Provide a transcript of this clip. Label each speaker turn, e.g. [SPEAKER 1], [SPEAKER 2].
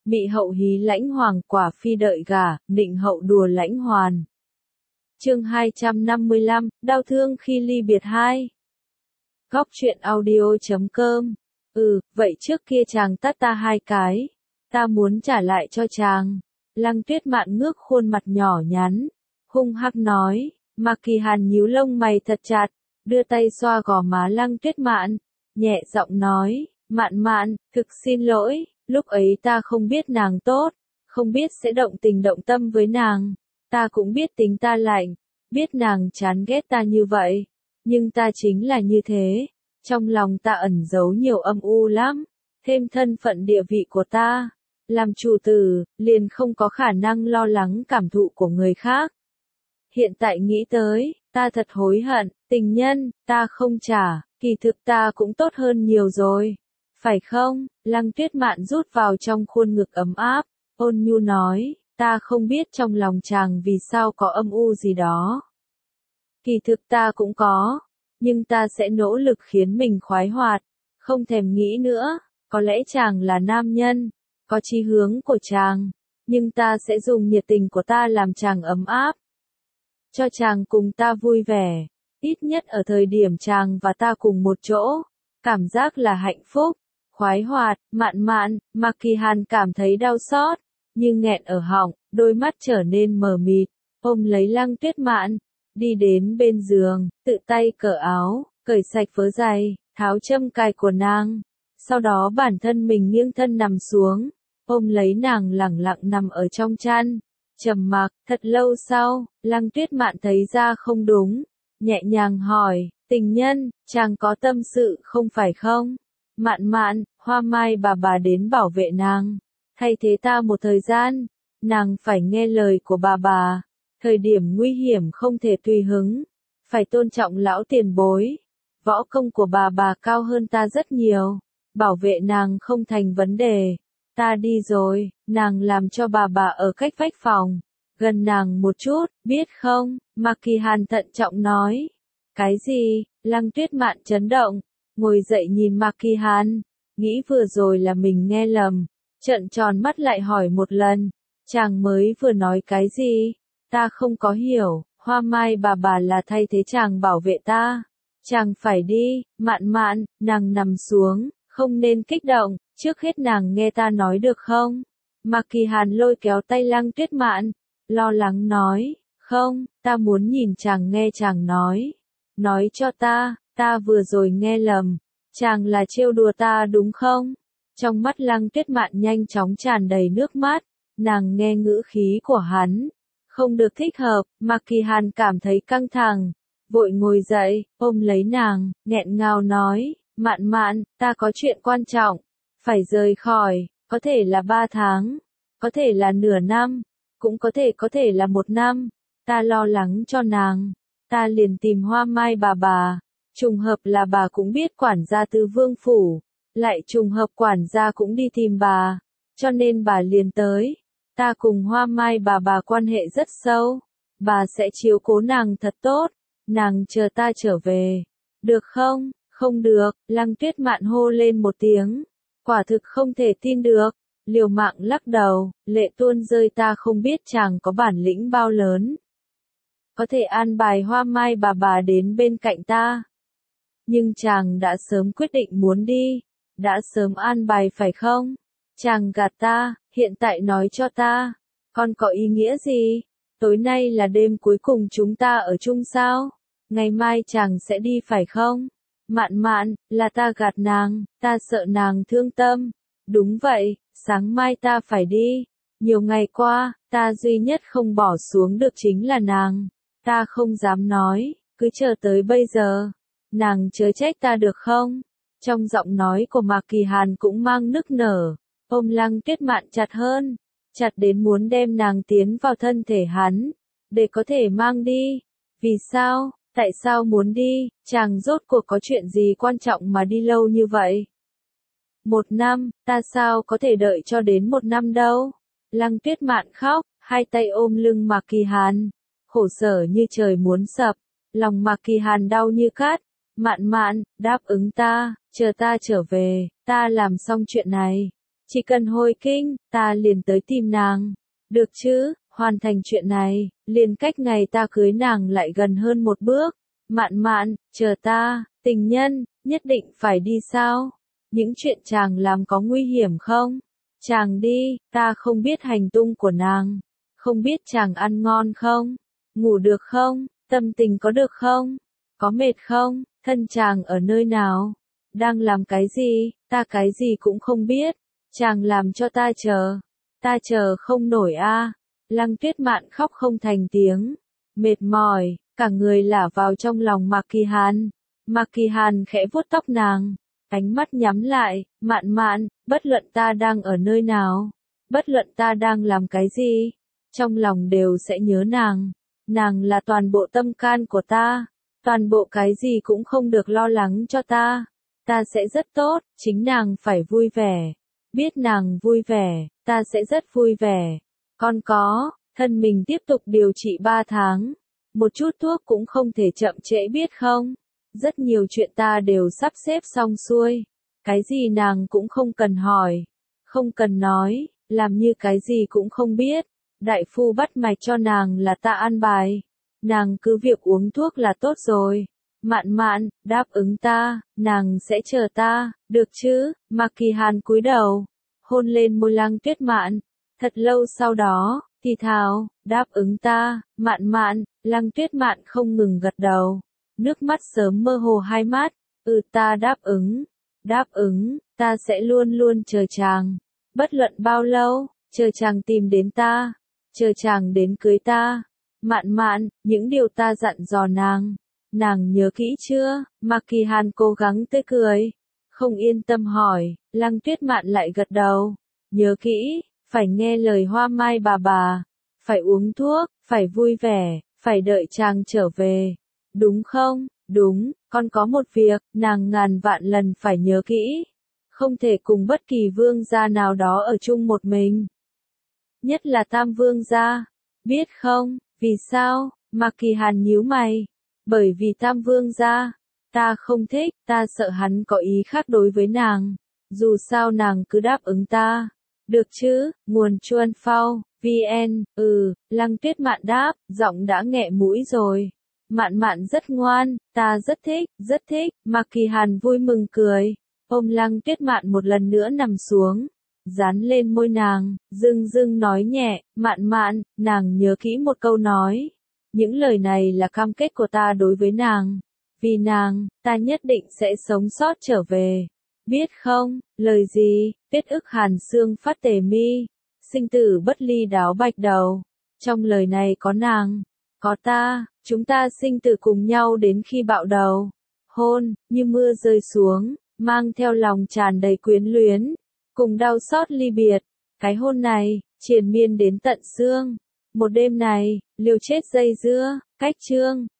[SPEAKER 1] Mị hậu hí lãnh hoàng quả phi đợi gả, nịnh hậu đùa lãnh hoàn. Chương 255, đau thương khi ly biệt 2. Góc truyện audio.com. Vậy trước kia chàng tát ta 2 cái. Ta muốn trả lại cho chàng. Lăng Tuyết Mạn ngước khuôn mặt nhỏ nhắn. Hung hăng nói. Mạc Kỳ Hàn nhíu lông mày thật chặt. Đưa tay xoa gò má Lăng Tuyết Mạn. Nhẹ giọng nói. Mạn Mạn, thực xin lỗi. Lúc ấy ta không biết nàng tốt. Không biết sẽ động tình động tâm với nàng. Ta cũng biết tính ta lạnh. Biết nàng chán ghét ta như vậy. Nhưng ta chính là như thế. Trong lòng ta ẩn giấu nhiều âm u lắm. Thêm thân phận địa vị của ta. Làm chủ tử, liền không có khả năng lo lắng cảm thụ của người khác. Hiện tại nghĩ tới, ta thật hối hận. Tình nhân, ta không trả. Kỳ thực ta cũng tốt hơn nhiều rồi. Phải không? Lăng Tuyết Mạn rút vào trong khuôn ngực ấm áp. Ôn nhu nói, ta không biết trong lòng chàng vì sao có âm u gì đó. Kỳ thực ta cũng có. Nhưng ta sẽ nỗ lực khiến mình khoái hoạt. Không thèm nghĩ nữa. Có lẽ chàng là nam nhân. Có chí hướng của chàng. Nhưng ta sẽ dùng nhiệt tình của ta làm chàng ấm áp. Cho chàng cùng ta vui vẻ. Ít nhất ở thời điểm chàng và ta cùng một chỗ. Cảm giác là hạnh phúc. Khoái hoạt, Mạn Mạn. Mạc Kỳ Hàn cảm thấy đau xót. Nhưng nghẹn ở họng. Đôi mắt trở nên mờ mịt. Ôm lấy Lăng Tuyết Mạn. Đi đến bên giường, tự tay cởi áo, cởi sạch vớ giày, tháo châm cài của nàng. Sau đó bản thân mình nghiêng thân nằm xuống, ôm lấy nàng lẳng lặng nằm ở trong chăn. Trầm mặc, thật lâu sau, Lăng Tuyết Mạn thấy ra không đúng. Nhẹ nhàng hỏi, tình nhân, chàng có tâm sự không phải không? Mạn Mạn, Hoa Mai bà đến bảo vệ nàng. Thay thế ta một thời gian, nàng phải nghe lời của bà. Thời điểm nguy hiểm không thể tùy hứng, phải tôn trọng lão tiền bối. Võ công của bà cao hơn ta rất nhiều, bảo vệ nàng không thành vấn đề. Ta đi rồi, nàng làm cho bà ở cách vách phòng, gần nàng một chút, biết không? Mạc Kỳ Hàn thận trọng nói. Cái gì? Lăng Tuyết Mạn chấn động, ngồi dậy nhìn Mạc Kỳ Hàn, nghĩ vừa rồi là mình nghe lầm, trợn tròn mắt lại hỏi một lần, chàng mới vừa nói cái gì? Ta không có hiểu, Hoa Mai bà là thay thế chàng bảo vệ ta. Chàng phải đi, Mạn Mạn, nàng nằm xuống, không nên kích động, trước hết nàng nghe ta nói được không? Mạc Kỳ Hàn lôi kéo tay Lăng Tuyết Mạn, lo lắng nói, không, ta muốn nhìn chàng nghe chàng nói. Nói cho ta vừa rồi nghe lầm, chàng là trêu đùa ta đúng không? Trong mắt Lăng Tuyết Mạn nhanh chóng tràn đầy nước mắt, nàng nghe ngữ khí của hắn. Không được thích hợp, Mạc Kỳ Hàn cảm thấy căng thẳng, vội ngồi dậy, ôm lấy nàng, nghẹn ngào nói, Mạn Mạn, ta có chuyện quan trọng, phải rời khỏi, có thể là 3 tháng, có thể là nửa năm, cũng có thể là 1 năm, ta lo lắng cho nàng, ta liền tìm Hoa Mai bà, trùng hợp là bà cũng biết quản gia Tư Vương phủ, lại trùng hợp quản gia cũng đi tìm bà, cho nên bà liền tới. Ta cùng Hoa Mai bà quan hệ rất sâu, bà sẽ chiếu cố nàng thật tốt, nàng chờ ta trở về. Được không? Không được, Lăng Tuyết Mạn hô lên một tiếng, quả thực không thể tin được, liều mạng lắc đầu, lệ tuôn rơi. Ta không biết chàng có bản lĩnh bao lớn. Có thể an bài Hoa Mai bà đến bên cạnh ta. Nhưng chàng đã sớm quyết định muốn đi, đã sớm an bài phải không? Chàng gạt ta, hiện tại nói cho ta, còn có ý nghĩa gì? Tối nay là đêm cuối cùng chúng ta ở chung sao? Ngày mai chàng sẽ đi phải không? Mạn Mạn, là ta gạt nàng, ta sợ nàng thương tâm. Đúng vậy, sáng mai ta phải đi. Nhiều ngày qua, ta duy nhất không bỏ xuống được chính là nàng. Ta không dám nói, cứ chờ tới bây giờ. Nàng chớ trách ta được không? Trong giọng nói của Mạc Kỳ Hàn cũng mang nức nở. Ôm Lăng Tuyết Mạn chặt hơn, chặt đến muốn đem nàng tiến vào thân thể hắn, để có thể mang đi. Vì sao? Tại sao muốn đi? Chàng rốt cuộc có chuyện gì quan trọng mà đi lâu như vậy? 1 năm, ta sao có thể đợi cho đến 1 năm đâu? Lăng Tuyết Mạn khóc, hai tay ôm lưng Mạc Kỳ Hàn, khổ sở như trời muốn sập, lòng Mạc Kỳ Hàn đau như cắt. Mạn Mạn, đáp ứng ta, chờ ta trở về, ta làm xong chuyện này. Chỉ cần hồi kinh, ta liền tới tìm nàng. Được chứ, hoàn thành chuyện này, liền cách ngày ta cưới nàng lại gần hơn một bước. Mạn mạn, chờ ta, tình nhân, nhất định phải đi sao? Những chuyện chàng làm có nguy hiểm không? Chàng đi, ta không biết hành tung của nàng. Không biết chàng ăn ngon không? Ngủ được không? Tâm tình có được không? Có mệt không? Thân chàng ở nơi nào? Đang làm cái gì? Ta cái gì cũng không biết. Chàng làm cho ta chờ. Ta chờ không nổi a. Lăng Tuyết Mạn khóc không thành tiếng. Mệt mỏi, cả người lả vào trong lòng Mạc Kỳ Hàn. Mạc Kỳ Hàn khẽ vuốt tóc nàng. Ánh mắt nhắm lại, Mạn mạn, bất luận ta đang ở nơi nào. Bất luận ta đang làm cái gì. Trong lòng đều sẽ nhớ nàng. Nàng là toàn bộ tâm can của ta. Toàn bộ cái gì cũng không được lo lắng cho ta. Ta sẽ rất tốt, chính nàng phải vui vẻ. Biết nàng vui vẻ, ta sẽ rất vui vẻ. Còn có, thân mình tiếp tục điều trị 3 tháng. Một chút thuốc cũng không thể chậm trễ biết không? Rất nhiều chuyện ta đều sắp xếp xong xuôi. Cái gì nàng cũng không cần hỏi. Không cần nói, làm như cái gì cũng không biết. Đại phu bắt mạch cho nàng là ta an bài. Nàng cứ việc uống thuốc là tốt rồi. Mạn mạn, đáp ứng ta, nàng sẽ chờ ta, được chứ? Mạc Kỳ Hàn cúi đầu, hôn lên môi Lăng Tuyết Mạn. Thật lâu sau đó, thì thào, đáp ứng ta, mạn mạn. Lăng Tuyết Mạn không ngừng gật đầu. Nước mắt sớm mơ hồ hai mắt. Ta đáp ứng, ta sẽ luôn luôn chờ chàng. Bất luận bao lâu, chờ chàng tìm đến ta, chờ chàng đến cưới ta. Mạn mạn, những điều ta dặn dò nàng nhớ kỹ chưa? Mạc Kỳ Hàn cố gắng tươi cười. Không yên tâm hỏi, Lăng Tuyết Mạn lại gật đầu. Nhớ kỹ, phải nghe lời Hoa Mai bà, phải uống thuốc, phải vui vẻ, phải đợi chàng trở về. Đúng không? Đúng, con có một việc, nàng ngàn vạn lần phải nhớ kỹ. Không thể cùng bất kỳ vương gia nào đó ở chung một mình. Nhất là Tam vương gia. Biết không, vì sao? Mạc Kỳ Hàn nhíu mày. Bởi vì Tam vương gia, ta không thích, ta sợ hắn có ý khác đối với nàng. Dù sao nàng cứ đáp ứng ta. Được chứ? Nguồn Chuan Phao, VN, Lăng Tuyết Mạn đáp, giọng đã nghẹ mũi rồi. Mạn mạn rất ngoan, ta rất thích. Mạc Kỳ Hàn vui mừng cười. Ôm Lăng Tuyết Mạn một lần nữa nằm xuống. Dán lên môi nàng, dưng nói nhẹ, mạn mạn, nàng nhớ kỹ một câu nói. Những lời này là cam kết của ta đối với nàng. Vì nàng, ta nhất định sẽ sống sót trở về. Biết không, lời gì, Tuyết ức hàn xương phát tề mi. Sinh tử bất ly đáo bạch đầu. Trong lời này có nàng, có ta, chúng ta sinh tử cùng nhau đến khi bạo đầu. Hôn, như mưa rơi xuống, mang theo lòng tràn đầy quyến luyến. Cùng đau xót ly biệt. Cái hôn này, triền miên đến tận xương. Một đêm này, liều chết dây dưa, cách chương.